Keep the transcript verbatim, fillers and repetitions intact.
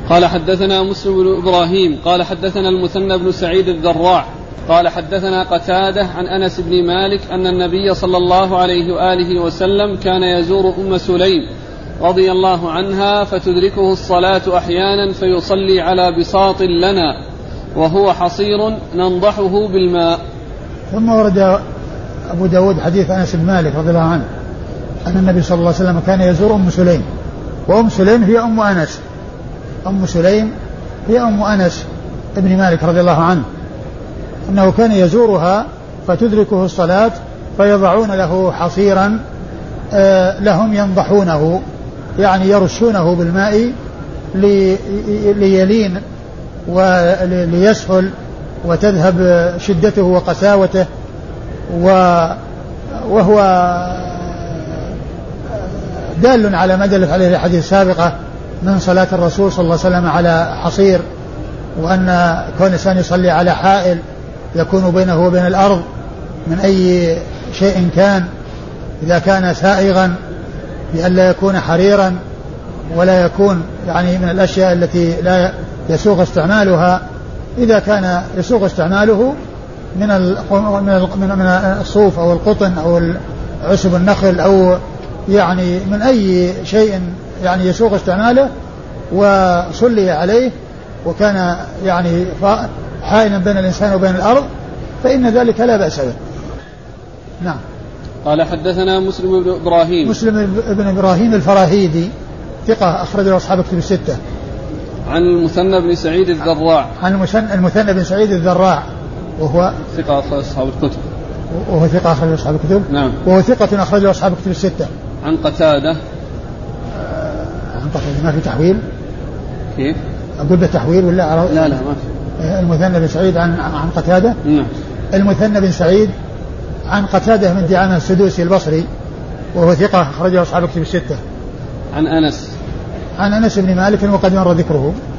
قال حدثنا مسلم بن إبراهيم قال حدثنا المثنى بن سعيد الذراع قال حدثنا قتادة عن أنس بن مالك أن النبي صلى الله عليه وآله وسلم كان يزور أم سليم رضي الله عنها فتدركه الصلاة أحيانا فيصلي على بساط لنا وهو حصير ننضحه بالماء. ثم ورد أبو داود حديث أنس بن مالك رضي الله عنه أن النبي صلى الله عليه وسلم كان يزور أم سليم، وأم سليم هي أم أنس، أم سليم هي أم أنس ابن مالك رضي الله عنه، أنه كان يزورها فتدركه الصلاة فيضعون له حصيرا لهم ينضحونه، يعني يرشونه بالماء ليلين وليسهل وتذهب شدته وقساوته، وهو دال على ما دلت عليه الحديث السابقة من صلاة الرسول صلى الله عليه وسلم على حصير، وأن كون الإنسان يصلي على حائل يكون بينه وبين الأرض من أي شيء كان، إذا كان سائغا لئلا يكون حريرا ولا يكون يعني من الأشياء التي لا يسوغ استعمالها، إذا كان يسوغ استعماله من من الصوف أو القطن أو عشب النخل أو يعني من أي شيء يعني يسوغ استعماله وصلي عليه وكان يعني حائلا بين الإنسان وبين الأرض فإن ذلك لا بأس به. نعم. قال حدثنا مسلم بن إبراهيم مسلم بن إبراهيم الفراهيدي ثقة أخرج له أصحاب الكتب الستة. عن المثنى بن سعيد الذراع عن المثنى بن سعيد الذراع وهو ثقة أخرج أصحاب الكتب وهو ثقة أخرج أصحاب الكتب نعم وهو ثقة أخرج أصحاب الكتب الستة. عن قتادة آه عن قتادة ما في تحويل كيف أقول بالتحويل ولا لا لا ما في. المثنى بن سعيد عن عن قتادة نعم. المثنى بن سعيد عن قتادة من دعامة السدوسي البصري وهو ثقة أخرج أصحاب الكتب الستة. عن أنس عن أنس بن مالك وقد مر ذكره.